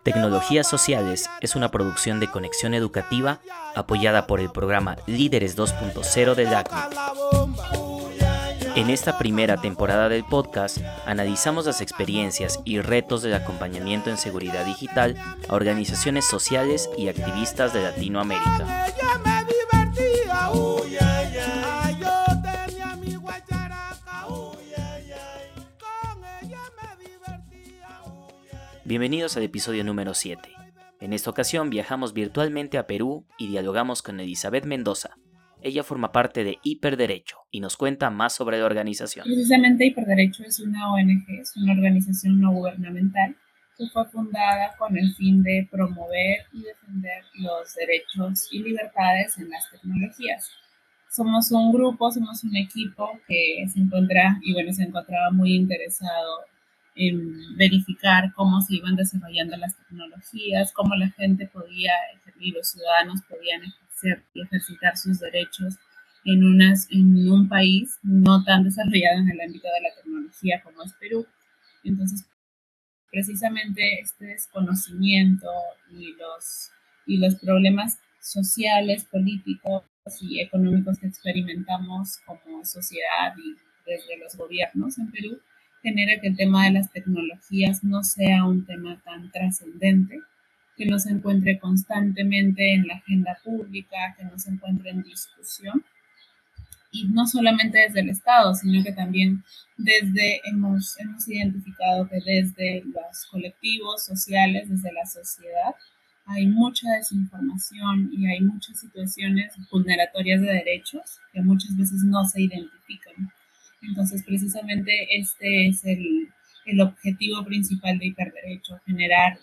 Tecnologías Sociales es una producción de Conexión Educativa apoyada por el programa Líderes 2.0 de LACNIC. En esta primera temporada del podcast analizamos las experiencias y retos del acompañamiento en seguridad digital a organizaciones sociales y activistas de Latinoamérica. Bienvenidos al episodio número 7. En esta ocasión viajamos virtualmente a Perú y dialogamos con Elizabeth Mendoza. Ella forma parte de Hiperderecho y nos cuenta más sobre la organización. Precisamente Hiperderecho es una ONG, es una organización no gubernamental que fue fundada con el fin de promover y defender los derechos y libertades en las tecnologías. Somos un grupo, somos un equipo que se encontraba muy interesado en verificar cómo se iban desarrollando las tecnologías, cómo la gente podía y los ciudadanos podían ejercer y ejercitar sus derechos en un país no tan desarrollado en el ámbito de la tecnología como es Perú. Entonces, precisamente este desconocimiento y los problemas sociales, políticos y económicos que experimentamos como sociedad y desde los gobiernos en Perú genera que el tema de las tecnologías no sea un tema tan trascendente, que no se encuentre constantemente en la agenda pública, que no se encuentre en discusión. Y no solamente desde el Estado, sino que también hemos identificado que desde los colectivos sociales, desde la sociedad, hay mucha desinformación y hay muchas situaciones vulneratorias de derechos que muchas veces no se identifican. Entonces, precisamente este es el objetivo principal de Hiperderecho, generar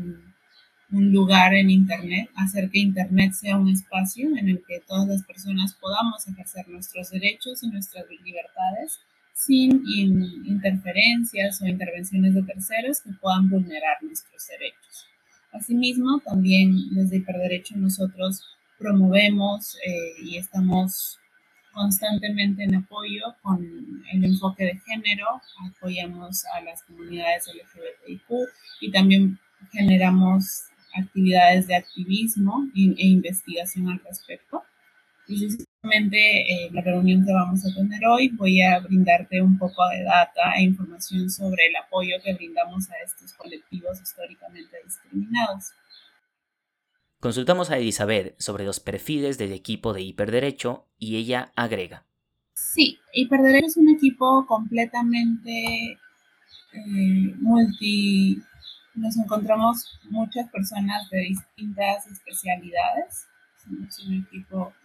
un lugar en Internet, hacer que Internet sea un espacio en el que todas las personas podamos ejercer nuestros derechos y nuestras libertades sin interferencias o intervenciones de terceros que puedan vulnerar nuestros derechos. Asimismo, también desde Hiperderecho nosotros promovemos y estamos constantemente en apoyo con el enfoque de género, apoyamos a las comunidades LGBTIQ y también generamos actividades de activismo e investigación al respecto. Precisamente la reunión que vamos a tener hoy voy a brindarte un poco de data e información sobre el apoyo que brindamos a estos colectivos históricamente discriminados. Consultamos a Elizabeth sobre los perfiles del equipo de Hiperderecho y ella agrega. Sí, Hiperderecho es un equipo completamente nos encontramos muchas personas de distintas especialidades. Somos un equipo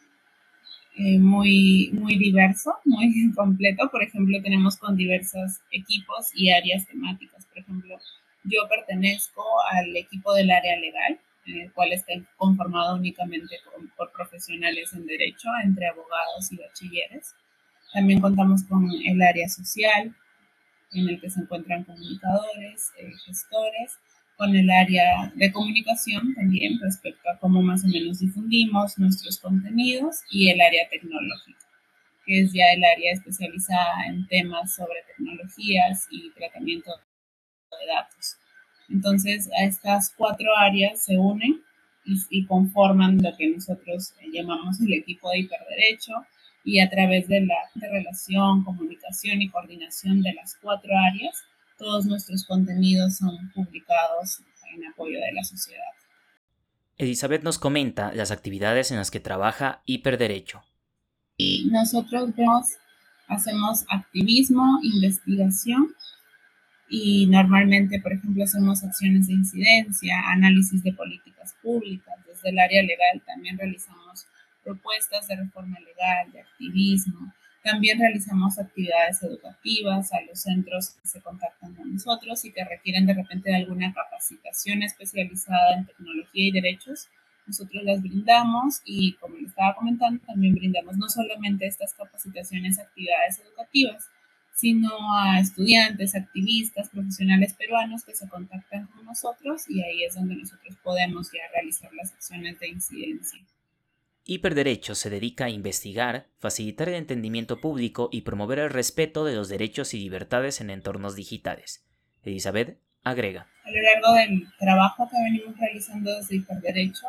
muy diverso, muy completo. Por ejemplo, tenemos con diversos equipos y áreas temáticas. Por ejemplo, yo pertenezco al equipo del área legal, el cual está conformado únicamente por profesionales en derecho, entre abogados y bachilleres. También contamos con el área social, en el que se encuentran comunicadores, gestores, con el área de comunicación también respecto a cómo más o menos difundimos nuestros contenidos, y el área tecnológica, que es ya el área especializada en temas sobre tecnologías y tratamiento de datos. Entonces, a estas 4 áreas se unen y conforman lo que nosotros llamamos el equipo de Hiperderecho, y a través de la relación, comunicación y coordinación de las 4 áreas, todos nuestros contenidos son publicados en apoyo de la sociedad. Elizabeth nos comenta las actividades en las que trabaja Hiperderecho. Y nosotros hacemos activismo, investigación, y normalmente, por ejemplo, hacemos acciones de incidencia, análisis de políticas públicas. Desde el área legal también realizamos propuestas de reforma legal, de activismo. También realizamos actividades educativas a los centros que se contactan con nosotros y que requieren de repente de alguna capacitación especializada en tecnología y derechos. Nosotros las brindamos y, como les estaba comentando, también brindamos no solamente estas capacitaciones, actividades educativas, sino a estudiantes, activistas, profesionales peruanos que se contactan con nosotros, y ahí es donde nosotros podemos ya realizar las acciones de incidencia. Hiperderecho se dedica a investigar, facilitar el entendimiento público y promover el respeto de los derechos y libertades en entornos digitales. Elizabeth Agrega. A lo largo del trabajo que venimos realizando desde Hiperderecho,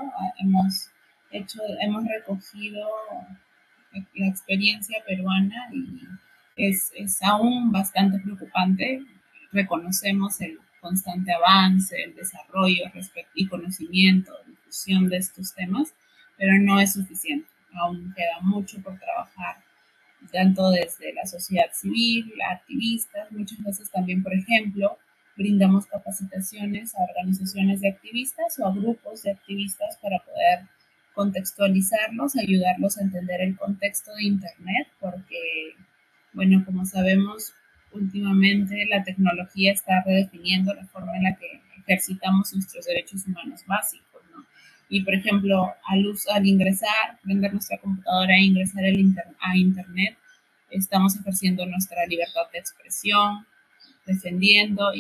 hemos recogido la experiencia peruana y es aún bastante preocupante. Reconocemos el constante avance, el desarrollo y conocimiento, difusión de estos temas, pero no es suficiente. Aún queda mucho por trabajar, tanto desde la sociedad civil, activistas, muchas veces también, por ejemplo, brindamos capacitaciones a organizaciones de activistas o a grupos de activistas para poder contextualizarlos, ayudarlos a entender el contexto de Internet, porque, bueno, como sabemos, últimamente la tecnología está redefiniendo la forma en la que ejercitamos nuestros derechos humanos básicos, ¿no? Y, por ejemplo, al ingresar, prender nuestra computadora e ingresar a Internet, estamos ejerciendo nuestra libertad de expresión, defendiendo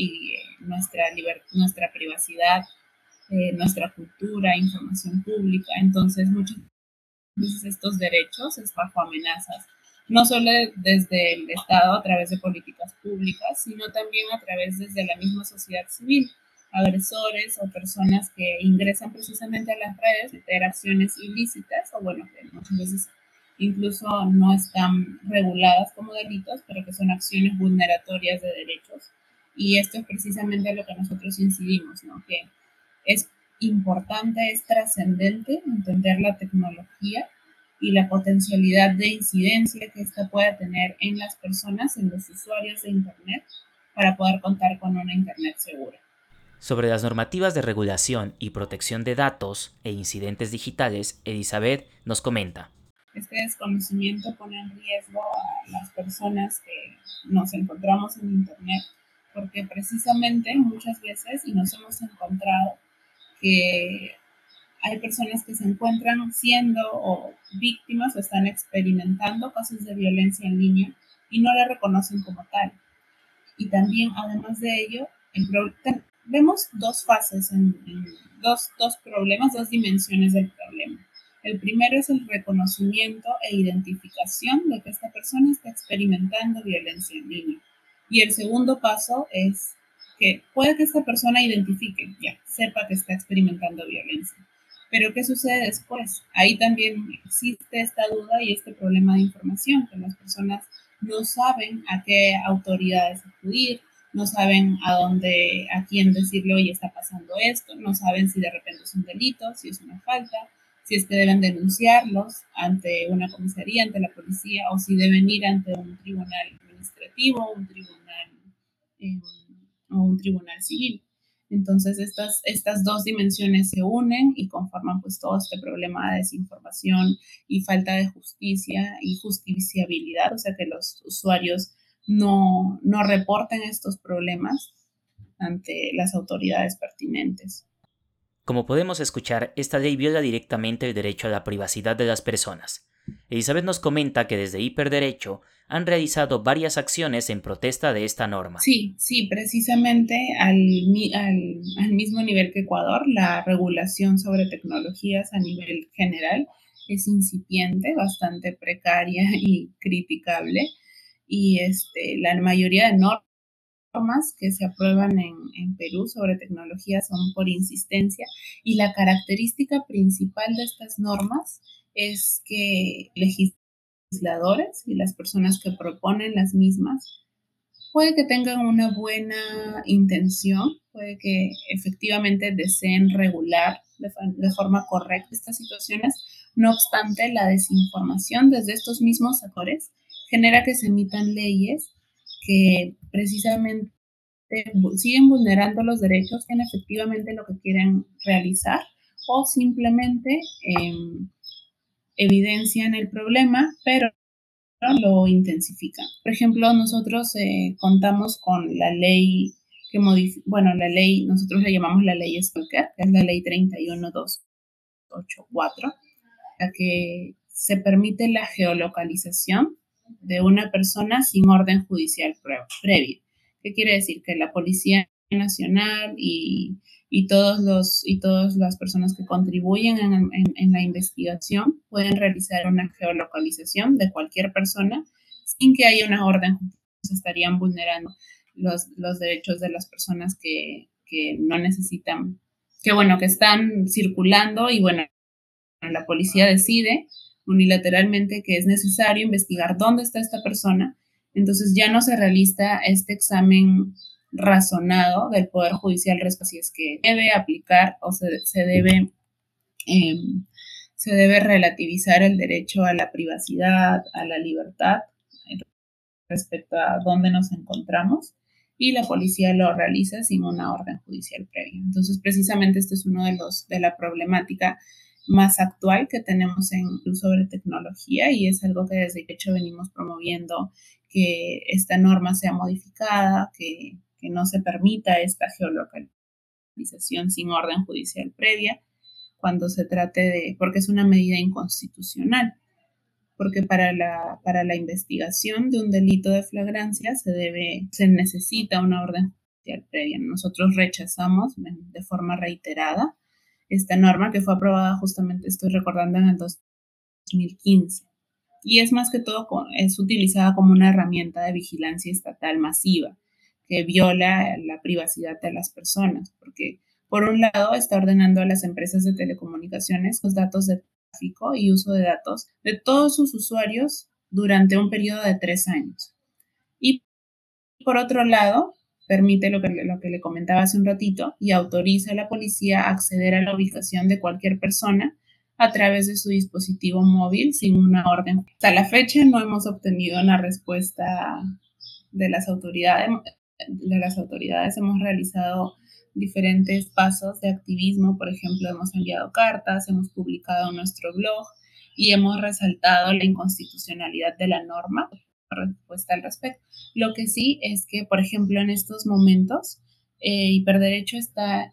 nuestra privacidad, nuestra cultura, información pública. Entonces, muchas veces estos derechos están bajo amenazas, no solo desde el Estado a través de políticas públicas, sino también a través desde la misma sociedad civil, agresores o personas que ingresan precisamente a las redes, interacciones ilícitas, o bueno, que muchas veces incluso no están reguladas como delitos, pero que son acciones vulneratorias de derechos. Y esto es precisamente lo que nosotros incidimos, ¿no? Que es importante, es trascendente entender la tecnología y la potencialidad de incidencia que ésta pueda tener en las personas, en los usuarios de Internet, para poder contar con una Internet segura. Sobre las normativas de regulación y protección de datos e incidentes digitales, Elizabeth nos comenta. Este desconocimiento pone en riesgo a las personas que nos encontramos en Internet, porque precisamente muchas veces, y nos hemos encontrado, que hay personas que se encuentran siendo o víctimas o están experimentando casos de violencia en línea y no la reconocen como tal. Y también, además de ello, vemos dos fases, dos problemas, dos dimensiones del problema. El primero es el reconocimiento e identificación de que esta persona está experimentando violencia en línea. Y el segundo paso es que puede que esta persona identifique, ya, sepa que está experimentando violencia. Pero ¿qué sucede después? Ahí también existe esta duda y este problema de información, que las personas no saben a qué autoridades acudir, no saben a quién decirle, oye, está pasando esto, no saben si de repente es un delito, si es una falta, si es que deben denunciarlos ante una comisaría, ante la policía, o si deben ir ante un tribunal administrativo, eh, o un tribunal civil. Entonces estas dos dimensiones se unen y conforman pues todo este problema de desinformación y falta de justicia y justiciabilidad, o sea que los usuarios no reporten estos problemas ante las autoridades pertinentes. Como podemos escuchar, esta ley viola directamente el derecho a la privacidad de las personas. Elizabeth nos comenta que desde Hiperderecho han realizado varias acciones en protesta de esta norma. Sí, precisamente al mismo nivel que Ecuador, la regulación sobre tecnologías a nivel general es incipiente, bastante precaria y criticable. Y la mayoría de normas que se aprueban en Perú sobre tecnología son por insistencia y la característica principal de estas normas es que legisladores y las personas que proponen las mismas puede que tengan una buena intención, puede que efectivamente deseen regular de forma correcta estas situaciones, no obstante la desinformación desde estos mismos actores genera que se emitan leyes que precisamente siguen vulnerando los derechos en efectivamente lo que quieren realizar o simplemente evidencian el problema, pero lo intensifican. Por ejemplo, nosotros contamos con la ley que modifica, bueno, la ley, nosotros le llamamos la ley Stalker, que es la ley 31284, la que se permite la geolocalización de una persona sin orden judicial previo. ¿Qué quiere decir? Que la Policía Nacional y todas las personas que contribuyen en la investigación pueden realizar una geolocalización de cualquier persona sin que haya una orden, se estarían vulnerando los derechos de las personas que no necesitan, que están circulando y bueno, la policía decide unilateralmente que es necesario investigar dónde está esta persona, entonces ya no se realiza este examen razonado del Poder Judicial respecto a si es que debe aplicar o eh, se debe relativizar el derecho a la privacidad, a la libertad, respecto a dónde nos encontramos, y la policía lo realiza sin una orden judicial previa. Entonces, precisamente este es uno de la problemática más actual que tenemos sobre tecnología, y es algo que desde que hecho venimos promoviendo, que esta norma sea modificada, que no se permita esta geolocalización sin orden judicial previa cuando se trate porque es una medida inconstitucional, porque para la investigación de un delito de flagrancia se necesita una orden judicial previa. Nosotros rechazamos de forma reiterada esta norma que fue aprobada justamente, estoy recordando, en el 2015. Y es más que todo, es utilizada como una herramienta de vigilancia estatal masiva que viola la privacidad de las personas, porque por un lado está ordenando a las empresas de telecomunicaciones los datos de tráfico y uso de datos de todos sus usuarios durante un periodo de 3 años. Y por otro lado, permite lo que le comentaba hace un ratito y autoriza a la policía a acceder a la ubicación de cualquier persona a través de su dispositivo móvil sin una orden. Hasta la fecha no hemos obtenido una respuesta de las autoridades. Hemos realizado diferentes pasos de activismo, por ejemplo, hemos enviado cartas, hemos publicado en nuestro blog y hemos resaltado la inconstitucionalidad de la norma, respuesta al respecto. Lo que sí es que, por ejemplo, en estos momentos, Hiperderecho está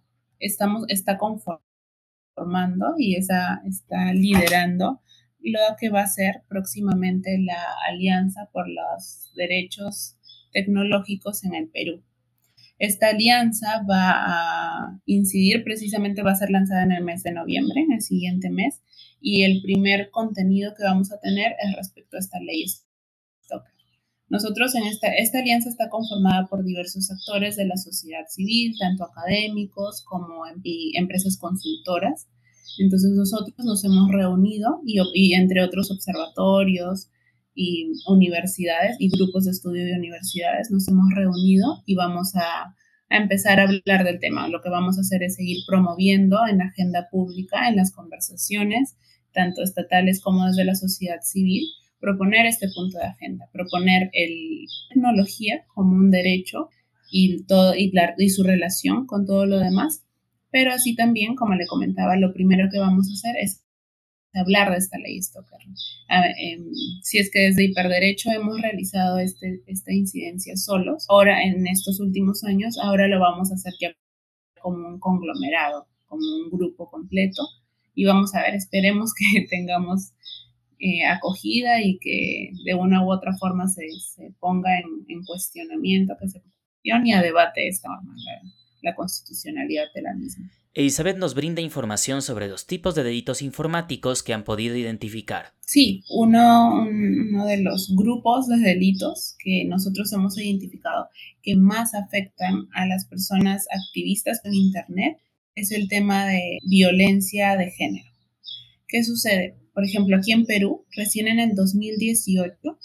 conformando y está liderando lo que va a ser próximamente la Alianza por los Derechos Tecnológicos en el Perú. Esta alianza va a incidir, precisamente va a ser lanzada en el mes de noviembre, en el siguiente mes, y el primer contenido que vamos a tener es respecto a esta ley Stalker. Nosotros esta alianza está conformada por diversos actores de la sociedad civil, tanto académicos como empresas consultoras. Entonces nosotros nos hemos reunido y entre otros observatorios y universidades y grupos de estudio de universidades nos hemos reunido y vamos a empezar a hablar del tema. Lo que vamos a hacer es seguir promoviendo en la agenda pública, en las conversaciones, tanto estatales como desde la sociedad civil, proponer este punto de agenda, proponer la tecnología como un derecho y su relación con todo lo demás, pero así también, como le comentaba, lo primero que vamos a hacer es hablar de esta ley Stalker. Si es que desde Hiperderecho hemos realizado esta incidencia solos, ahora en estos últimos años, ahora lo vamos a hacer ya como un conglomerado, como un grupo completo, y vamos a ver, esperemos que tengamos acogida y que de una u otra forma se ponga en cuestionamiento, que se cuestione y a debate esta norma, la constitucionalidad de la misma. Elizabeth nos brinda información sobre los tipos de delitos informáticos que han podido identificar. Sí, uno de los grupos de delitos que nosotros hemos identificado que más afectan a las personas activistas en Internet es el tema de violencia de género. ¿Qué sucede? Por ejemplo, aquí en Perú, recién en el 2018,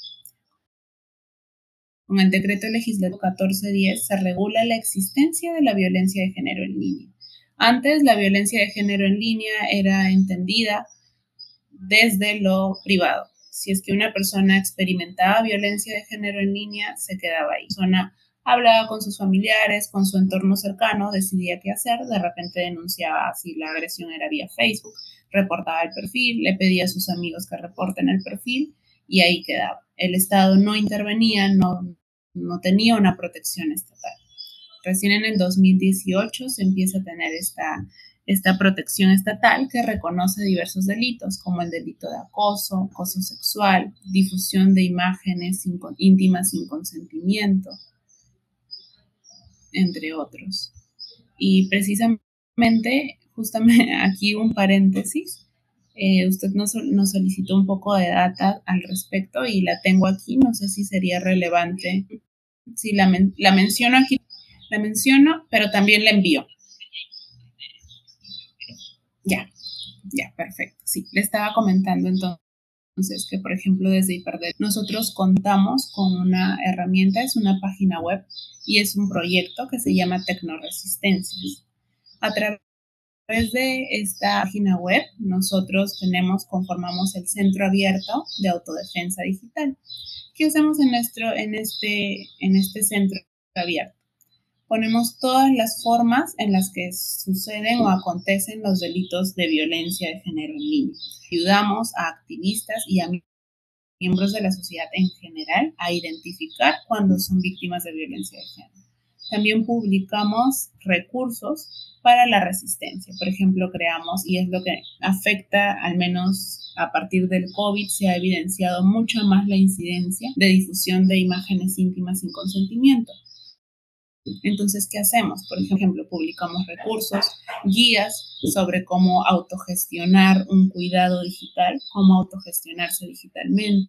con el decreto legislativo 1410, se regula la existencia de la violencia de género en línea. Antes, la violencia de género en línea era entendida desde lo privado. Si es que una persona experimentaba violencia de género en línea, se quedaba ahí. La persona hablaba con sus familiares, con su entorno cercano, decidía qué hacer, de repente denunciaba si la agresión era vía Facebook, reportaba el perfil, le pedía a sus amigos que reporten el perfil y ahí quedaba. El Estado no intervenía, no tenía una protección estatal. Recién en el 2018 se empieza a tener esta protección estatal que reconoce diversos delitos, como el delito de acoso sexual, difusión de imágenes íntimas sin consentimiento, entre otros. Y precisamente, justamente aquí un paréntesis, usted nos solicitó un poco de data al respecto y la tengo aquí, no sé si sería relevante Sí, la menciono aquí, la menciono, pero también la envío. Ya, perfecto. Sí, le estaba comentando entonces que, por ejemplo, desde Hiperderecho nosotros contamos con una herramienta, es una página web y es un proyecto que se llama Tecnoresistencias. A través de esta página web, nosotros conformamos el Centro Abierto de Autodefensa Digital. ¿Qué hacemos en este centro abierto? Ponemos todas las formas en las que suceden o acontecen los delitos de violencia de género en línea. Ayudamos a activistas y a miembros de la sociedad en general a identificar cuando son víctimas de violencia de género. También publicamos recursos para la resistencia. Por ejemplo, creamos, y es lo que afecta, al menos a partir del COVID, se ha evidenciado mucho más la incidencia de difusión de imágenes íntimas sin consentimiento. Entonces, ¿qué hacemos? Por ejemplo, publicamos recursos, guías sobre cómo autogestionar un cuidado digital, cómo autogestionarse digitalmente,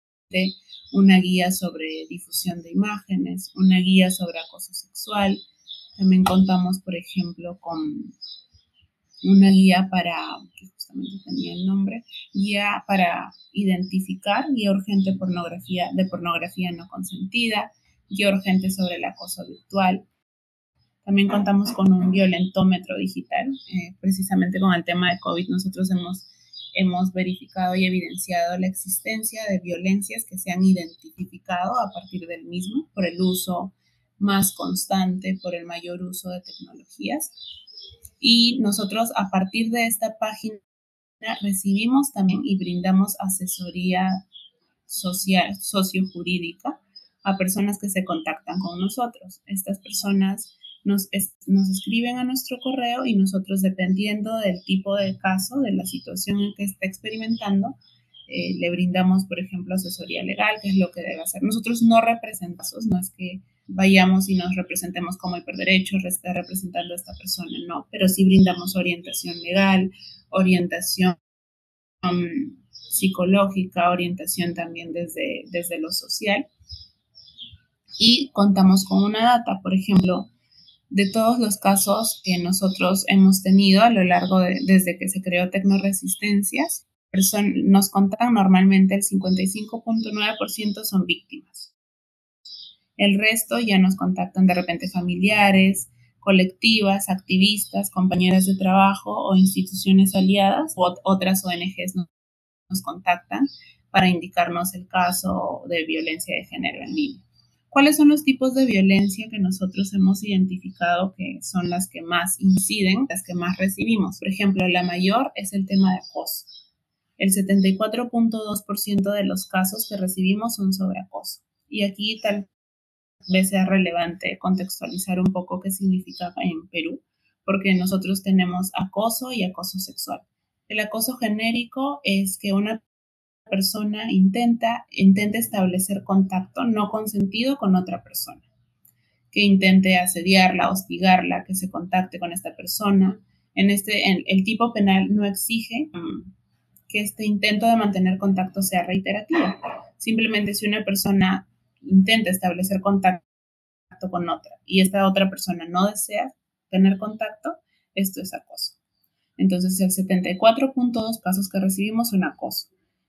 una guía sobre difusión de imágenes, una guía sobre acoso sexual. También contamos, por ejemplo, con una guía que justamente tenía el nombre, guía para identificar, guía urgente de pornografía no consentida, guía urgente sobre el acoso virtual. También contamos con un violentómetro digital. Precisamente con el tema de COVID nosotros hemos verificado y evidenciado la existencia de violencias que se han identificado a partir del mismo por el uso más constante, por el mayor uso de tecnologías. Y nosotros a partir de esta página recibimos también y brindamos asesoría social, sociojurídica a personas que se contactan con nosotros. Estas personas nos escriben a nuestro correo y nosotros, dependiendo del tipo de caso, de la situación en que está experimentando, le brindamos, por ejemplo, asesoría legal, que es lo que debe hacer. Nosotros no representamos, no es que vayamos y nos representemos como Hiperderecho representando a esta persona, no, pero sí brindamos orientación legal, orientación psicológica, orientación también desde lo social. Y contamos con una data, por ejemplo, de todos los casos que nosotros hemos tenido a lo largo desde que se creó Tecnoresistencias, nos contactan normalmente el 55.9% son víctimas. El resto ya nos contactan de repente familiares, colectivas, activistas, compañeras de trabajo o instituciones aliadas, o otras ONGs nos contactan para indicarnos el caso de violencia de género en línea. ¿Cuáles son los tipos de violencia que nosotros hemos identificado que son las que más inciden, las que más recibimos? Por ejemplo, la mayor es el tema de acoso. El 74.2% de los casos que recibimos son sobre acoso. Y aquí tal vez sea relevante contextualizar un poco qué significa en Perú, porque nosotros tenemos acoso y acoso sexual. El acoso genérico es que una persona intenta establecer contacto no consentido con otra persona, que intente asediarla, hostigarla, que se contacte con esta persona. El tipo penal no exige que este intento de mantener contacto sea reiterativo. Simplemente si una persona intenta establecer contacto con otra y esta otra persona no desea tener contacto, esto es acoso. Entonces, el 74.2 casos que recibimos son acoso.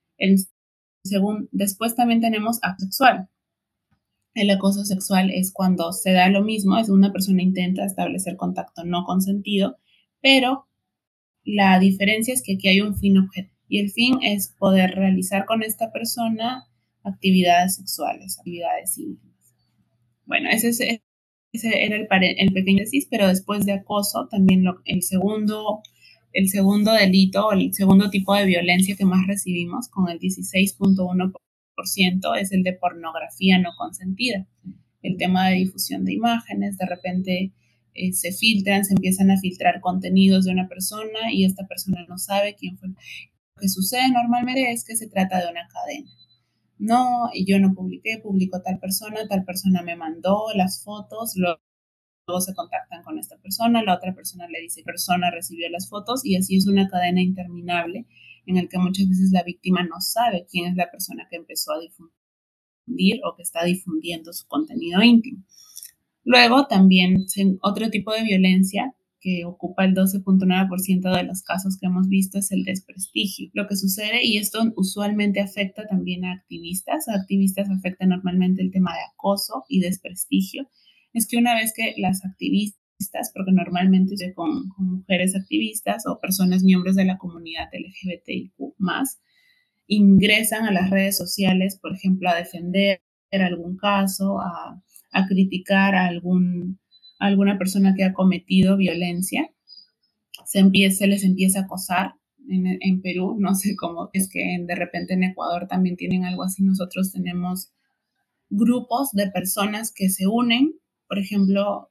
Después también tenemos acoso sexual. El acoso sexual es cuando se da lo mismo, es una persona intenta establecer contacto no consentido, pero la diferencia es que aquí hay un fin objetivo y el fin es poder realizar con esta persona actividades sexuales, actividades íntimas. Bueno, ese era el pequeño decís, pero después de acoso también el segundo delito, el segundo tipo de violencia que más recibimos, con el 16.1%, es el de pornografía no consentida. El tema de difusión de imágenes, de repente se empiezan a filtrar contenidos de una persona y esta persona no sabe quién fue. Lo que sucede normalmente es que se trata de una cadena. No, yo no publiqué, publicó tal persona me mandó las fotos, luego se contactan con esta persona, la otra persona le dice que persona recibió las fotos y así es una cadena interminable en el que muchas veces la víctima no sabe quién es la persona que empezó a difundir o que está difundiendo su contenido íntimo. Luego también otro tipo de violencia que ocupa el 12.9% de los casos que hemos visto es el desprestigio. Lo que sucede, y esto usualmente afecta también a activistas afecta normalmente el tema de acoso y desprestigio, es que una vez que las activistas, porque normalmente es con mujeres activistas o personas miembros de la comunidad LGBTIQ+, ingresan a las redes sociales, por ejemplo, a defender algún caso, a criticar a alguna persona que ha cometido violencia, se les empieza a acosar. En Perú, no sé cómo es que de repente en Ecuador también tienen algo así. Nosotros tenemos grupos de personas que se unen, por ejemplo,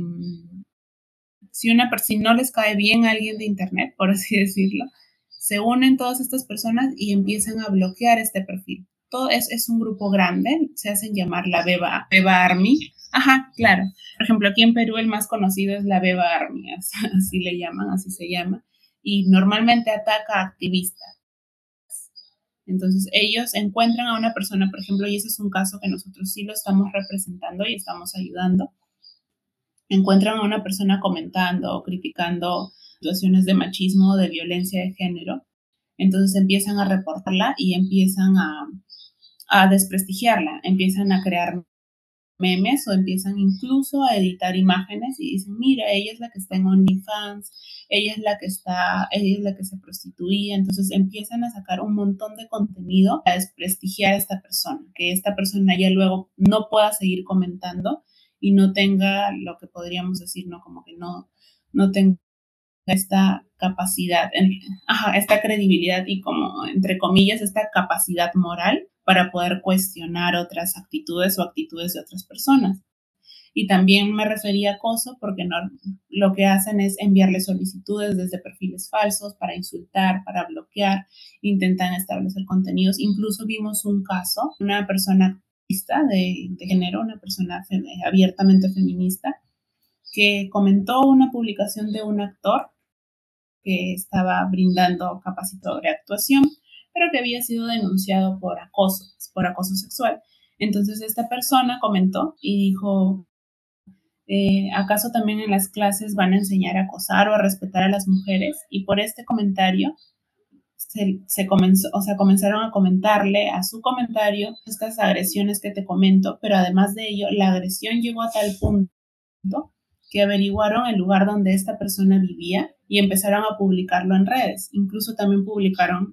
si no les cae bien a alguien de internet, por así decirlo, se unen todas estas personas y empiezan a bloquear este perfil. Todo es un grupo grande, se hacen llamar la Beba Army. Ajá, claro. Por ejemplo, aquí en Perú el más conocido es la Beba Army, así le llaman, así se llama, y normalmente ataca a activistas. Entonces ellos encuentran a una persona, por ejemplo, y ese es un caso que nosotros sí lo estamos representando y estamos ayudando, encuentran a una persona comentando o criticando situaciones de machismo o de violencia de género, entonces empiezan a reportarla y empiezan a desprestigiarla, empiezan a crear memes o empiezan incluso a editar imágenes y dicen, mira, ella es la que está en OnlyFans, ella es la que se prostituía, entonces empiezan a sacar un montón de contenido a desprestigiar a esta persona, que esta persona ya luego no pueda seguir comentando y no tenga lo que podríamos decir, ¿no? Como que no tenga esta capacidad, esta credibilidad y como, entre comillas, esta capacidad moral para poder cuestionar otras actitudes o actitudes de otras personas. Y también me refería a acoso porque lo que hacen es enviarle solicitudes desde perfiles falsos para insultar, para bloquear, intentan establecer contenidos. Incluso vimos un caso, una persona de género, una persona abiertamente feminista, que comentó una publicación de un actor que estaba brindando capacitador de actuación, pero que había sido denunciado por acoso sexual. Entonces esta persona comentó y dijo, ¿acaso también en las clases van a enseñar a acosar o a respetar a las mujeres? Y por este comentario comenzaron a comentarle a su comentario estas agresiones que te comento, pero además de ello, la agresión llegó a tal punto que averiguaron el lugar donde esta persona vivía y empezaron a publicarlo en redes. Incluso también publicaron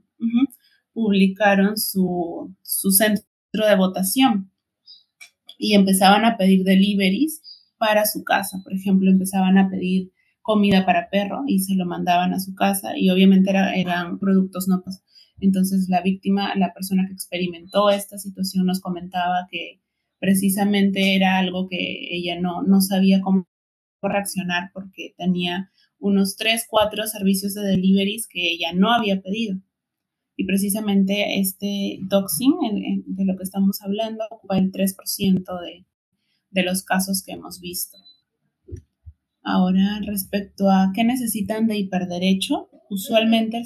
su centro de votación y empezaban a pedir deliveries para su casa. Por ejemplo, empezaban a pedir comida para perro y se lo mandaban a su casa y obviamente eran productos no. Entonces la víctima, la persona que experimentó esta situación, nos comentaba que precisamente era algo que ella no sabía cómo reaccionar porque tenía unos 3-4 servicios de deliveries que ella no había pedido. Y precisamente este doxing, de lo que estamos hablando, ocupa el 3% de los casos que hemos visto. Ahora, respecto a qué necesitan de hiperderecho, usualmente el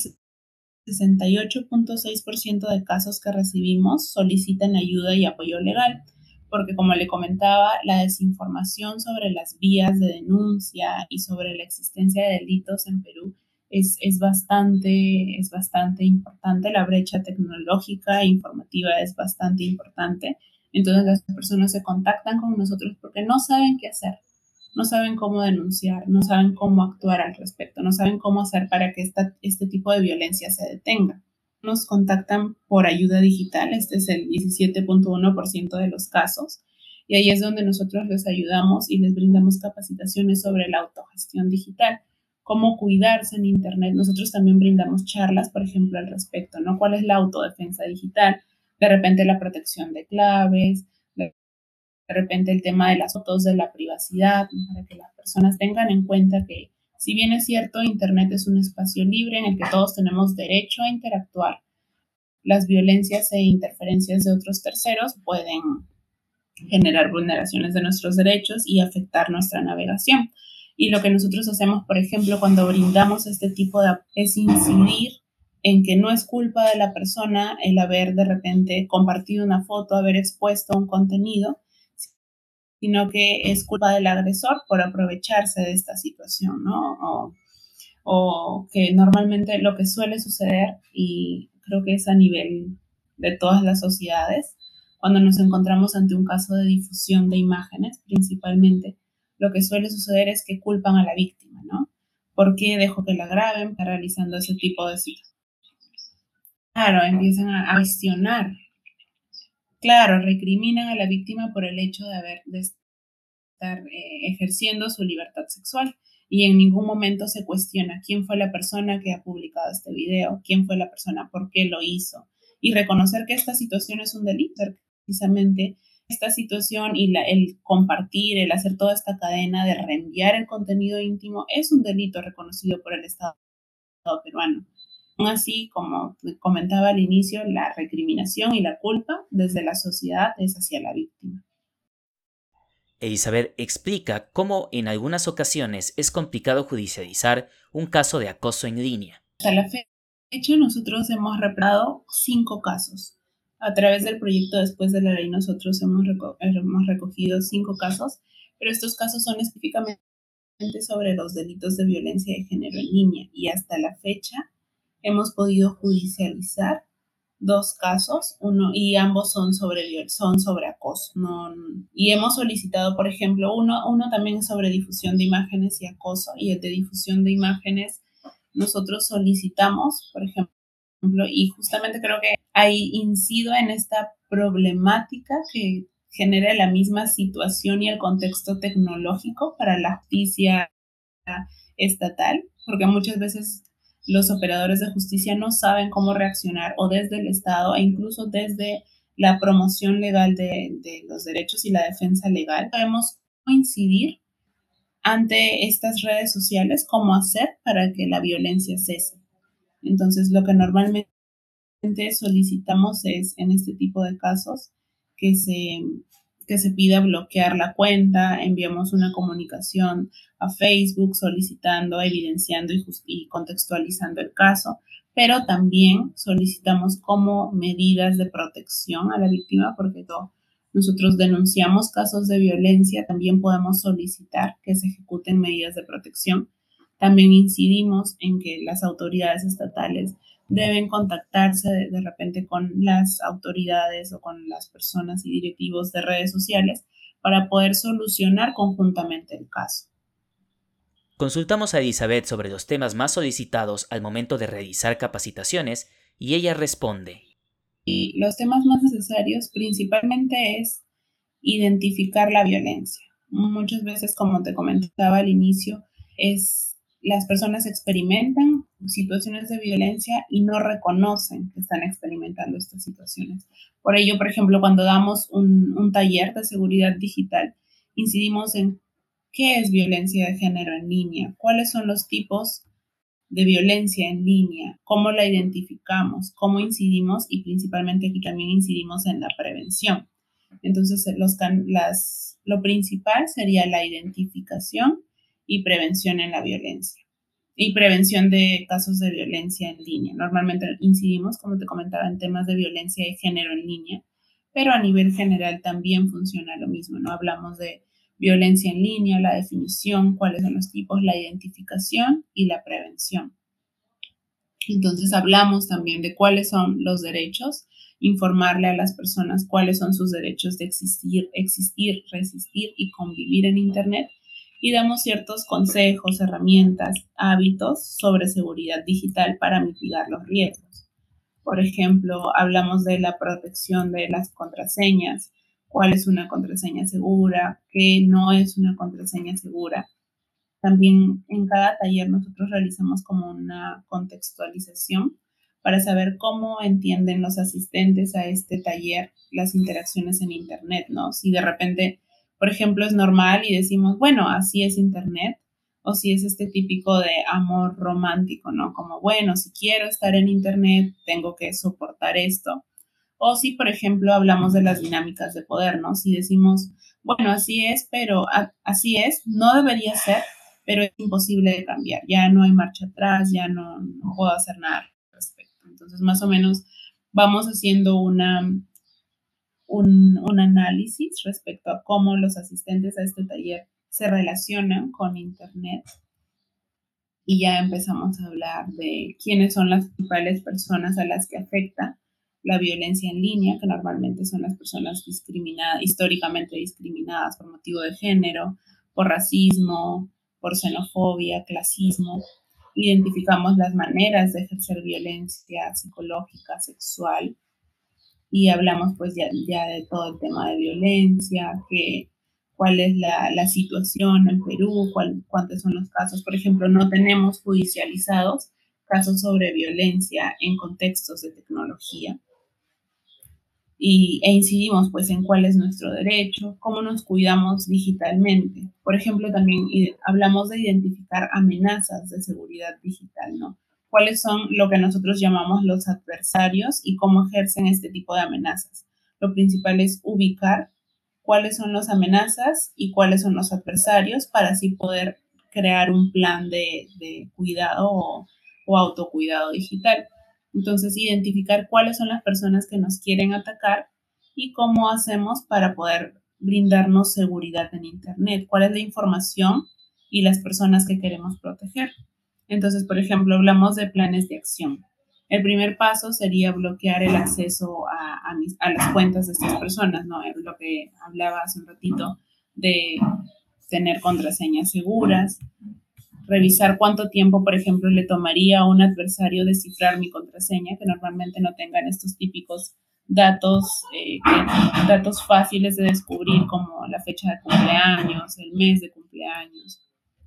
68.6% de casos que recibimos solicitan ayuda y apoyo legal, porque como le comentaba, la desinformación sobre las vías de denuncia y sobre la existencia de delitos en Perú es bastante importante. La brecha tecnológica e informativa es bastante importante. Entonces las personas se contactan con nosotros porque no saben qué hacer, no saben cómo denunciar, no saben cómo actuar al respecto, no saben cómo hacer para que este tipo de violencia se detenga. Nos contactan por ayuda digital, este es el 17.1% de los casos, y ahí es donde nosotros les ayudamos y les brindamos capacitaciones sobre la autogestión digital, cómo cuidarse en Internet. Nosotros también brindamos charlas, por ejemplo, al respecto, ¿no? ¿Cuál es la autodefensa digital? De repente la protección de claves, de repente el tema de las fotos, de la privacidad, para que las personas tengan en cuenta que si bien es cierto, Internet es un espacio libre en el que todos tenemos derecho a interactuar, las violencias e interferencias de otros terceros pueden generar vulneraciones de nuestros derechos y afectar nuestra navegación. Y lo que nosotros hacemos, por ejemplo, cuando brindamos este tipo de es incidir en que no es culpa de la persona el haber de repente compartido una foto, haber expuesto un contenido, sino que es culpa del agresor por aprovecharse de esta situación, ¿no? O que normalmente lo que suele suceder, y creo que es a nivel de todas las sociedades, cuando nos encontramos ante un caso de difusión de imágenes, principalmente, lo que suele suceder es que culpan a la víctima, ¿no? ¿Por qué dejo que la graben? Está realizando ese tipo de situaciones. Claro, empiezan a cuestionar. Claro, recriminan a la víctima por el hecho de estar ejerciendo su libertad sexual y en ningún momento se cuestiona quién fue la persona que ha publicado este video, quién fue la persona, por qué lo hizo y reconocer que esta situación es un delito, precisamente esta situación y el compartir, el hacer toda esta cadena de reenviar el contenido íntimo es un delito reconocido por el Estado peruano. Aún así, como comentaba al inicio, la recriminación y la culpa desde la sociedad es hacia la víctima. Elizabeth explica cómo en algunas ocasiones es complicado judicializar un caso de acoso en línea. Hasta la fecha nosotros hemos reparado 5 casos. A través del proyecto Después de la Ley nosotros hemos recogido 5 casos, pero estos casos son específicamente sobre los delitos de violencia de género en línea y hasta la fecha hemos podido judicializar 2 casos, y ambos son sobre acoso. No, y hemos solicitado, por ejemplo, uno también sobre difusión de imágenes y acoso, y el de difusión de imágenes nosotros solicitamos, por ejemplo, y justamente creo que ahí incido en esta problemática que genera la misma situación y el contexto tecnológico para la justicia estatal, porque muchas veces los operadores de justicia no saben cómo reaccionar o desde el Estado e incluso desde la promoción legal de los derechos y la defensa legal. Podemos coincidir ante estas redes sociales cómo hacer para que la violencia cese. Entonces, lo que normalmente solicitamos es, en este tipo de casos, que se, que se pida bloquear la cuenta, enviamos una comunicación a Facebook solicitando, evidenciando y contextualizando el caso, pero también solicitamos como medidas de protección a la víctima, porque nosotros denunciamos casos de violencia, también podemos solicitar que se ejecuten medidas de protección. También incidimos en que las autoridades estatales deben contactarse de repente con las autoridades o con las personas y directivos de redes sociales para poder solucionar conjuntamente el caso. Consultamos a Elizabeth sobre los temas más solicitados al momento de realizar capacitaciones y ella responde. Y los temas más necesarios principalmente es identificar la violencia. Muchas veces, como te comentaba al inicio, las personas experimentan situaciones de violencia y no reconocen que están experimentando estas situaciones. Por ello, por ejemplo, cuando damos un taller de seguridad digital, incidimos en qué es violencia de género en línea, cuáles son los tipos de violencia en línea, cómo la identificamos, cómo incidimos y principalmente aquí también incidimos en la prevención. Entonces, lo principal sería la identificación y prevención en la violencia y prevención de casos de violencia en línea. Normalmente incidimos, como te comentaba, en temas de violencia de género en línea, pero a nivel general también funciona lo mismo, ¿no? Hablamos de violencia en línea, la definición, cuáles son los tipos, la identificación y la prevención. Entonces hablamos también de cuáles son los derechos, informarle a las personas cuáles son sus derechos de existir, resistir y convivir en Internet y damos ciertos consejos, herramientas, hábitos sobre seguridad digital para mitigar los riesgos. Por ejemplo, hablamos de la protección de las contraseñas, cuál es una contraseña segura, qué no es una contraseña segura. También en cada taller nosotros realizamos como una contextualización para saber cómo entienden los asistentes a este taller las interacciones en Internet, ¿no? Si de repente, por ejemplo, es normal y decimos, bueno, así es Internet, o si es este típico de amor romántico, ¿no? Como, bueno, si quiero estar en Internet, tengo que soportar esto. O si, por ejemplo, hablamos de las dinámicas de poder, ¿no? Si decimos, bueno, así es, pero así es, no debería ser, pero es imposible de cambiar. Ya no hay marcha atrás, ya no puedo hacer nada al respecto. Entonces, más o menos vamos haciendo un análisis respecto a cómo los asistentes a este taller se relacionan con Internet y ya empezamos a hablar de quiénes son las principales personas a las que afecta la violencia en línea, que normalmente son las personas discriminadas, históricamente discriminadas por motivo de género, por racismo, por xenofobia, clasismo. Identificamos las maneras de ejercer violencia psicológica, sexual, y hablamos pues ya de todo el tema de violencia, cuál es la situación en Perú, cuántos son los casos. Por ejemplo, no tenemos judicializados casos sobre violencia en contextos de tecnología e incidimos pues en cuál es nuestro derecho, cómo nos cuidamos digitalmente. Por ejemplo, también hablamos de identificar amenazas de seguridad digital, ¿no? Cuáles son lo que nosotros llamamos los adversarios y cómo ejercen este tipo de amenazas. Lo principal es ubicar cuáles son las amenazas y cuáles son los adversarios para así poder crear un plan de cuidado o autocuidado digital. Entonces, identificar cuáles son las personas que nos quieren atacar y cómo hacemos para poder brindarnos seguridad en Internet, cuál es la información y las personas que queremos proteger. Entonces, por ejemplo, hablamos de planes de acción. El primer paso sería bloquear el acceso a las cuentas de estas personas, ¿no? Lo que hablaba hace un ratito de tener contraseñas seguras, revisar cuánto tiempo, por ejemplo, le tomaría a un adversario descifrar mi contraseña, que normalmente no tengan estos típicos datos, datos fáciles de descubrir como la fecha de cumpleaños, el mes de cumpleaños.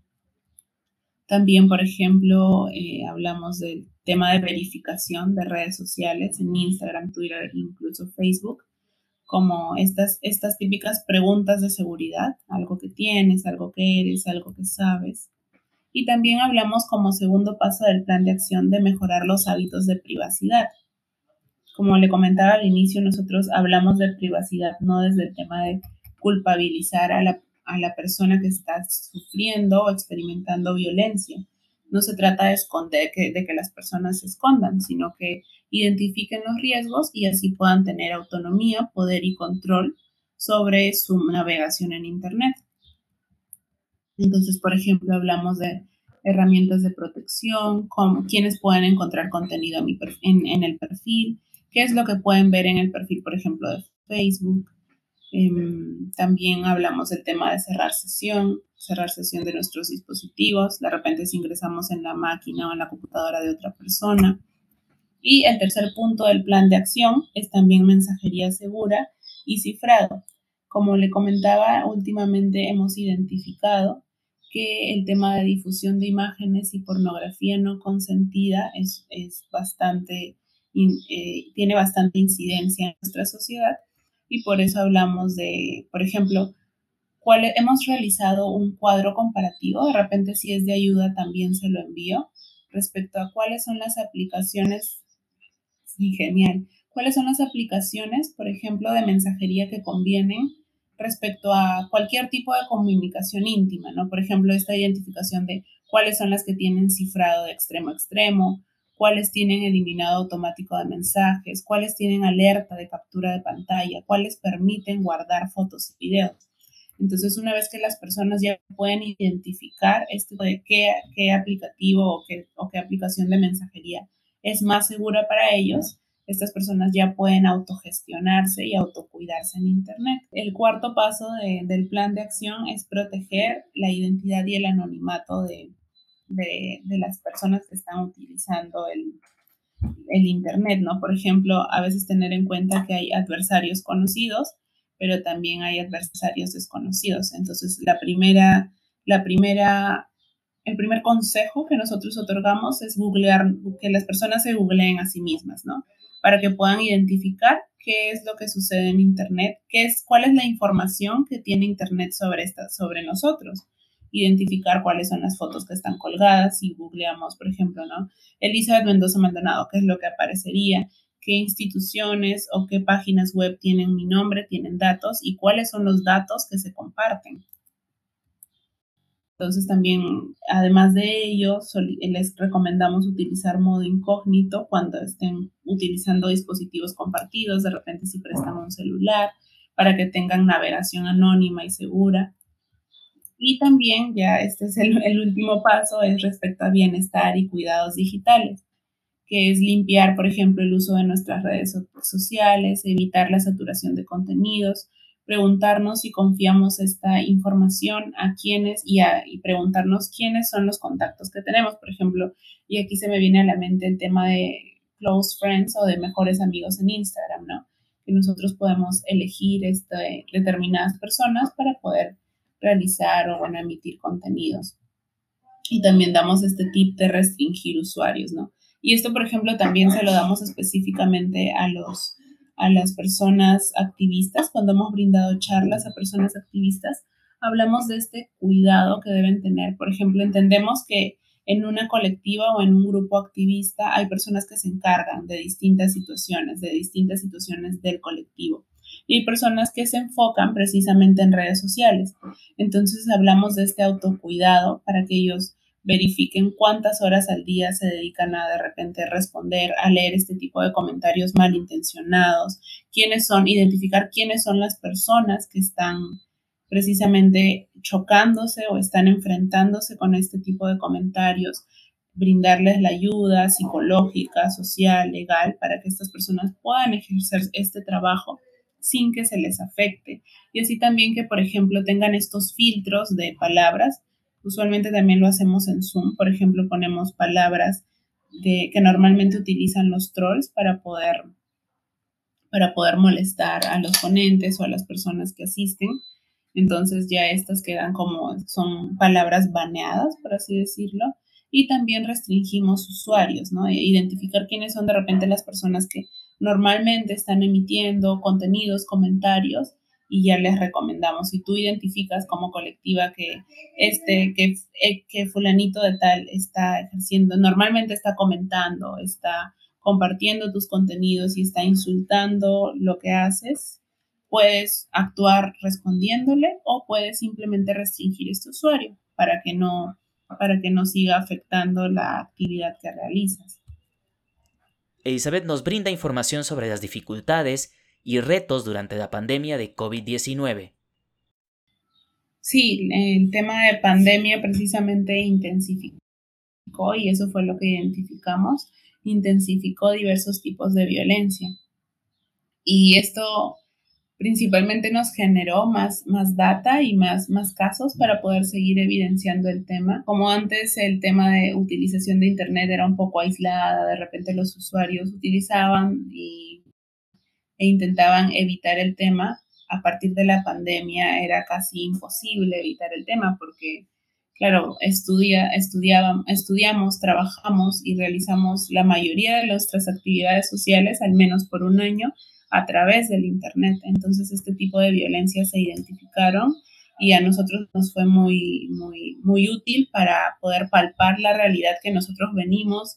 También, por ejemplo, hablamos del tema de verificación de redes sociales en Instagram, Twitter, incluso Facebook, como estas típicas preguntas de seguridad, algo que tienes, algo que eres, algo que sabes. Y también hablamos como segundo paso del plan de acción de mejorar los hábitos de privacidad. Como le comentaba al inicio, nosotros hablamos de privacidad no desde el tema de culpabilizar a la persona que está sufriendo o experimentando violencia. No se trata de esconder, de que las personas se escondan, sino que identifiquen los riesgos y así puedan tener autonomía, poder y control sobre su navegación en Internet. Entonces, por ejemplo, hablamos de herramientas de protección, quiénes pueden encontrar contenido en el perfil, qué es lo que pueden ver en el perfil, por ejemplo, de Facebook. También hablamos del tema de cerrar sesión de nuestros dispositivos. De repente, si ingresamos en la máquina o en la computadora de otra persona. Y el tercer punto del plan de acción es también mensajería segura y cifrado. Como le comentaba, últimamente hemos identificado que el tema de difusión de imágenes y pornografía no consentida es bastante, tiene bastante incidencia en nuestra sociedad y por eso hablamos de, por ejemplo, hemos realizado un cuadro comparativo, de repente si es de ayuda también se lo envío, respecto a cuáles son las aplicaciones. Sí, genial. ¿Cuáles son las aplicaciones, por ejemplo, de mensajería que convienen respecto a cualquier tipo de comunicación íntima, ¿no? Por ejemplo, esta identificación de cuáles son las que tienen cifrado de extremo a extremo, cuáles tienen eliminado automático de mensajes, cuáles tienen alerta de captura de pantalla, cuáles permiten guardar fotos y videos. Entonces, una vez que las personas ya pueden identificar de qué aplicativo o qué aplicación de mensajería es más segura para ellos, estas personas ya pueden autogestionarse y autocuidarse en Internet. El cuarto paso del plan de acción es proteger la identidad y el anonimato de las personas que están utilizando el Internet, ¿no? Por ejemplo, a veces tener en cuenta que hay adversarios conocidos, pero también hay adversarios desconocidos. Entonces, el primer consejo que nosotros otorgamos es googlear, que las personas se googleen a sí mismas, ¿no? Para que puedan identificar qué es lo que sucede en Internet, cuál es la información que tiene Internet sobre nosotros. Identificar cuáles son las fotos que están colgadas, si googleamos, por ejemplo, ¿no? Elizabeth Mendoza Maldonado, ¿qué es lo que aparecería? ¿Qué instituciones o qué páginas web tienen mi nombre, tienen datos y cuáles son los datos que se comparten? Entonces también, además de ello, les recomendamos utilizar modo incógnito cuando estén utilizando dispositivos compartidos, de repente si prestan un celular, para que tengan navegación anónima y segura. Y también, ya este es el último paso, es respecto a bienestar y cuidados digitales, que es limpiar, por ejemplo, el uso de nuestras redes sociales, evitar la saturación de contenidos, preguntarnos si confiamos esta información a quiénes y preguntarnos quiénes son los contactos que tenemos, por ejemplo, y aquí se me viene a la mente el tema de close friends o de mejores amigos en Instagram, ¿no? Que nosotros podemos elegir determinadas personas para poder realizar o, bueno, emitir contenidos. Y también damos este tip de restringir usuarios, ¿no? Y esto, por ejemplo, también se lo damos específicamente a las personas activistas. Cuando hemos brindado charlas a personas activistas, hablamos de este cuidado que deben tener. Por ejemplo, entendemos que en una colectiva o en un grupo activista hay personas que se encargan de distintas situaciones del colectivo. Y hay personas que se enfocan precisamente en redes sociales. Entonces hablamos de este autocuidado para que ellos verifiquen cuántas horas al día se dedican a de repente responder, a leer este tipo de comentarios malintencionados, identificar quiénes son las personas que están precisamente chocándose o están enfrentándose con este tipo de comentarios, brindarles la ayuda psicológica, social, legal, para que estas personas puedan ejercer este trabajo sin que se les afecte. Y así también que, por ejemplo, tengan estos filtros de palabras. Usualmente también lo hacemos en Zoom. Por ejemplo, ponemos palabras que normalmente utilizan los trolls para poder molestar a los ponentes o a las personas que asisten. Entonces ya estas quedan son palabras baneadas, por así decirlo. Y también restringimos usuarios, ¿no? Identificar quiénes son de repente las personas que normalmente están emitiendo contenidos, comentarios, y ya les recomendamos. Si tú identificas como colectiva que fulanito de tal está ejerciendo, normalmente está comentando, está compartiendo tus contenidos y está insultando lo que haces, puedes actuar respondiéndole o puedes simplemente restringir este usuario para que no siga afectando la actividad que realizas. Elizabeth nos brinda información sobre las dificultades y retos durante la pandemia de COVID-19. Sí, el tema de pandemia precisamente intensificó, y eso fue lo que identificamos, intensificó diversos tipos de violencia. Y esto principalmente nos generó más data y más casos para poder seguir evidenciando el tema. Como antes el tema de utilización de Internet era un poco aislada, de repente los usuarios utilizaban e intentaban evitar el tema. A partir de la pandemia era casi imposible evitar el tema porque, claro, estudiamos, trabajamos y realizamos la mayoría de nuestras actividades sociales, al menos por un año, a través del Internet. Entonces, este tipo de violencias se identificaron y a nosotros nos fue muy, muy, muy útil para poder palpar la realidad que nosotros venimos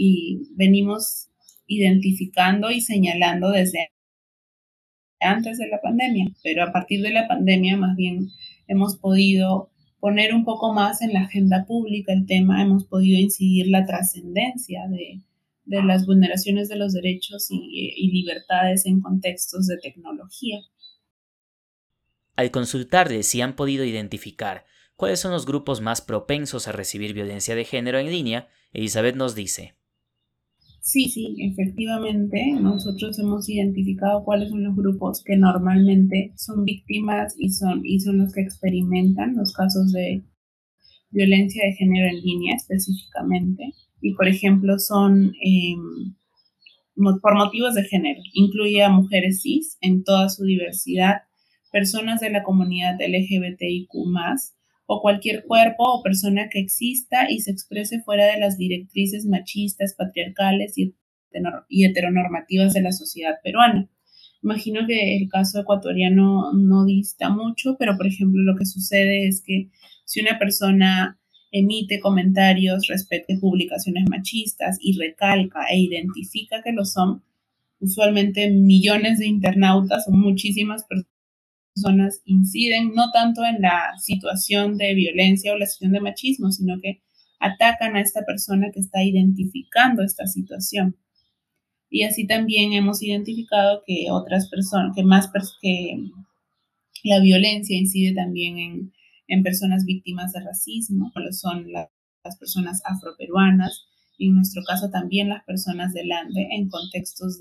identificando y señalando desde antes de la pandemia, pero a partir de la pandemia más bien hemos podido poner un poco más en la agenda pública el tema, hemos podido incidir la trascendencia de las vulneraciones de los derechos y libertades en contextos de tecnología. Al consultarles si han podido identificar cuáles son los grupos más propensos a recibir violencia de género en línea, Elizabeth nos dice: Sí, efectivamente, nosotros hemos identificado cuáles son los grupos que normalmente son víctimas y son los que experimentan los casos de violencia de género en línea específicamente. Y, por ejemplo, son por motivos de género. Incluye a mujeres cis en toda su diversidad, personas de la comunidad LGBTIQ+, o cualquier cuerpo o persona que exista y se exprese fuera de las directrices machistas, patriarcales y heteronormativas de la sociedad peruana. Imagino que el caso ecuatoriano no dista mucho, pero por ejemplo lo que sucede es que si una persona emite comentarios respecto a publicaciones machistas y recalca e identifica que lo son, usualmente millones de internautas o muchísimas personas inciden no tanto en la situación de violencia o la situación de machismo, sino que atacan a esta persona que está identificando esta situación. Y así también hemos identificado que otras personas, que la violencia incide también en personas víctimas de racismo, como son las personas afroperuanas, y en nuestro caso también las personas del Ande en contextos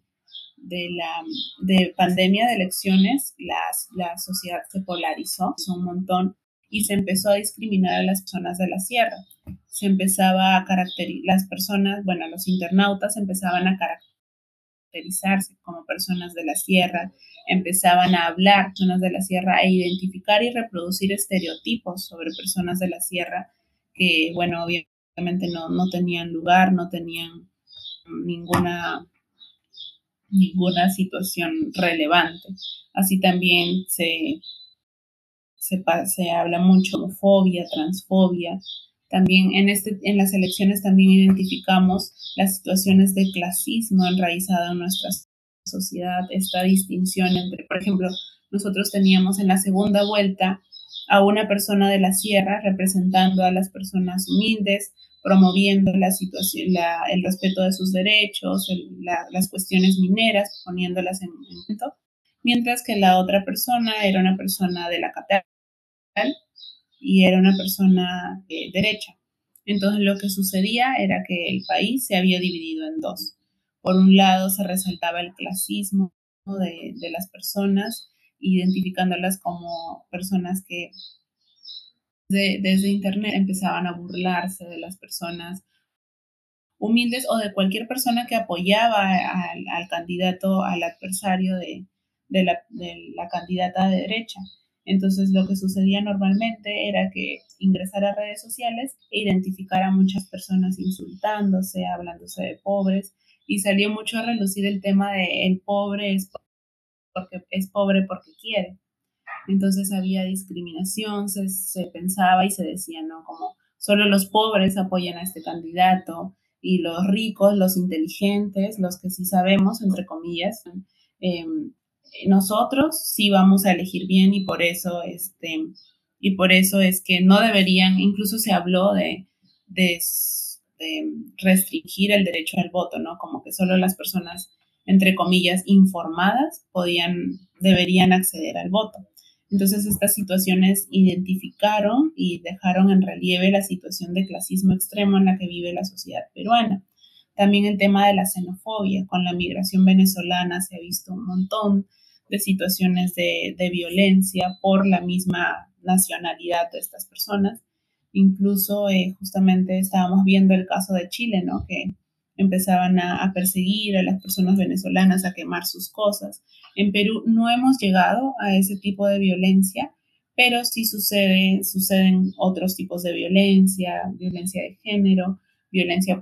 de pandemia de elecciones. La sociedad se polarizó un montón y se empezó a discriminar a las personas de la sierra. Se empezaba a caracterizar, las personas, bueno, los internautas empezaban a caracterizarse como personas de la sierra, empezaban a hablar personas de la sierra e identificar y reproducir estereotipos sobre personas de la sierra que, bueno, obviamente no tenían lugar, no tenían ninguna situación relevante. Así también se habla mucho de homofobia, transfobia. También en las elecciones también identificamos las situaciones de clasismo enraizado en nuestra sociedad, esta distinción entre, por ejemplo, nosotros teníamos en la segunda vuelta a una persona de la sierra representando a las personas humildes, promoviendo la situación, el respeto de sus derechos, las cuestiones mineras, poniéndolas en cuento, mientras que la otra persona era una persona de la capital y era una persona derecha. Entonces lo que sucedía era que el país se había dividido en dos. Por un lado se resaltaba el clasismo de las personas, identificándolas como personas que desde Internet empezaban a burlarse de las personas humildes o de cualquier persona que apoyaba al candidato, al adversario de la candidata de derecha. Entonces lo que sucedía normalmente era que ingresara a redes sociales e identificara a muchas personas insultándose, hablándose de pobres, y salió mucho a relucir el tema de el pobre es pobre porque quiere. Entonces había discriminación, se pensaba y se decía, ¿no? Como solo los pobres apoyan a este candidato y los ricos, los inteligentes, los que sí sabemos, entre comillas, eh, nosotros sí vamos a elegir bien y por eso es que no deberían, incluso se habló de, de restringir el derecho al voto, ¿no? Como que solo las personas, entre comillas, informadas deberían acceder al voto. Entonces estas situaciones identificaron y dejaron en relieve la situación de clasismo extremo en la que vive la sociedad peruana. También el tema de la xenofobia. Con la migración venezolana se ha visto un montón de situaciones de violencia por la misma nacionalidad de estas personas. Incluso justamente estábamos viendo el caso de Chile, ¿no? Que empezaban a perseguir a las personas venezolanas, a quemar sus cosas. En Perú no hemos llegado a ese tipo de violencia, pero sí suceden otros tipos de violencia, violencia de género, violencia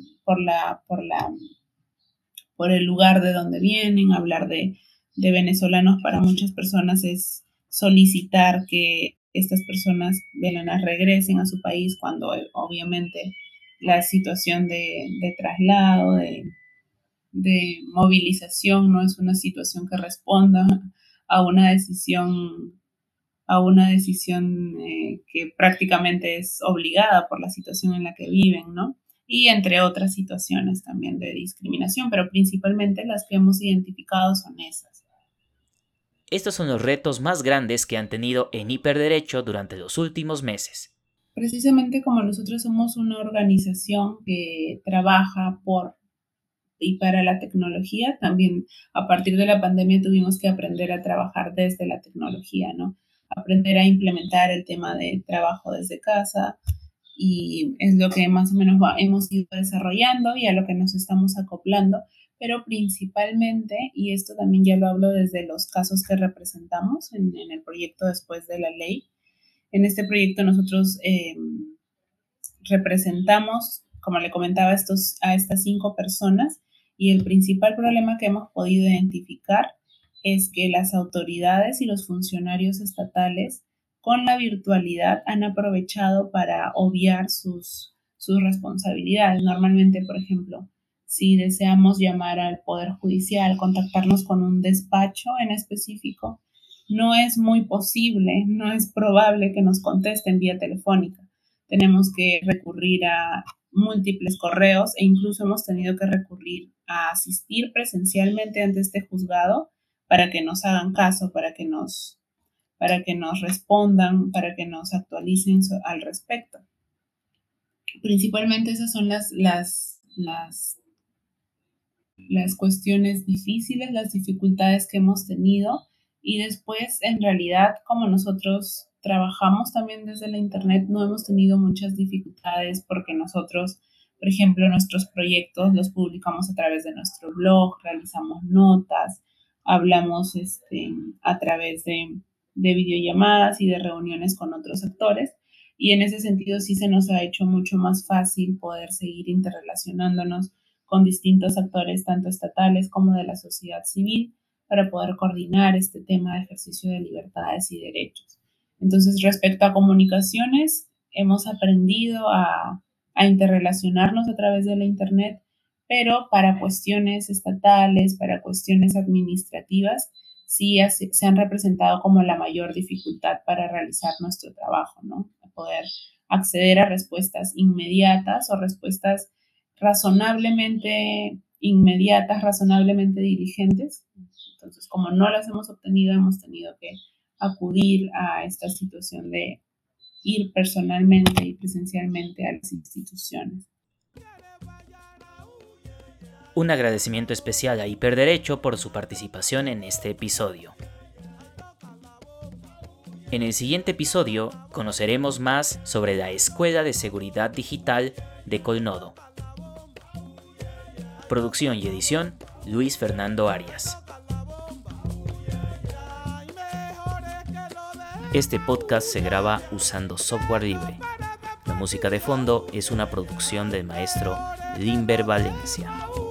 por el lugar de donde vienen. Hablar de venezolanos para muchas personas es solicitar que estas personas venezolanas regresen a su país cuando obviamente la situación de traslado, de movilización no es una situación que responda a una decisión que prácticamente es obligada por la situación en la que viven, ¿no? Y entre otras situaciones también de discriminación, pero principalmente las que hemos identificado son esas. Estos son los retos más grandes que han tenido en Hiperderecho durante los últimos meses. Precisamente como nosotros somos una organización que trabaja por y para la tecnología, también a partir de la pandemia tuvimos que aprender a trabajar desde la tecnología, ¿no? Aprender a implementar el tema de trabajo desde casa, y es lo que más o menos hemos ido desarrollando y a lo que nos estamos acoplando, pero principalmente, y esto también ya lo hablo desde los casos que representamos en el proyecto Después de la Ley. En este proyecto nosotros representamos, como le comentaba, a estas 5 personas, y el principal problema que hemos podido identificar es que las autoridades y los funcionarios estatales con la virtualidad han aprovechado para obviar sus responsabilidades. Normalmente, por ejemplo, si deseamos llamar al Poder Judicial, contactarnos con un despacho en específico, no es muy posible, no es probable que nos contesten vía telefónica. Tenemos que recurrir a múltiples correos e incluso hemos tenido que recurrir a asistir presencialmente ante este juzgado para que nos hagan caso, para que nos respondan, para que nos actualicen al respecto. Principalmente esas son las cuestiones difíciles, las dificultades que hemos tenido. Y después, en realidad, como nosotros trabajamos también desde la internet, no hemos tenido muchas dificultades porque nosotros, por ejemplo, nuestros proyectos los publicamos a través de nuestro blog, realizamos notas, hablamos a través de videollamadas y de reuniones con otros actores. Y en ese sentido sí se nos ha hecho mucho más fácil poder seguir interrelacionándonos con distintos actores, tanto estatales como de la sociedad civil, para poder coordinar este tema de ejercicio de libertades y derechos. Entonces, respecto a comunicaciones, hemos aprendido a interrelacionarnos a través de la internet, pero para cuestiones estatales, para cuestiones administrativas, sí se han representado como la mayor dificultad para realizar nuestro trabajo, ¿no? Poder acceder a respuestas inmediatas o respuestas razonablemente inmediatas, razonablemente diligentes. Entonces, como no las hemos obtenido, hemos tenido que acudir a esta situación de ir personalmente y presencialmente a las instituciones. Un agradecimiento especial a Hiperderecho por su participación en este episodio. En el siguiente episodio conoceremos más sobre la Escuela de Seguridad Digital de Colnodo. Producción y edición, Luis Fernando Arias. Este podcast se graba usando software libre. La música de fondo es una producción del maestro Limber Valencia.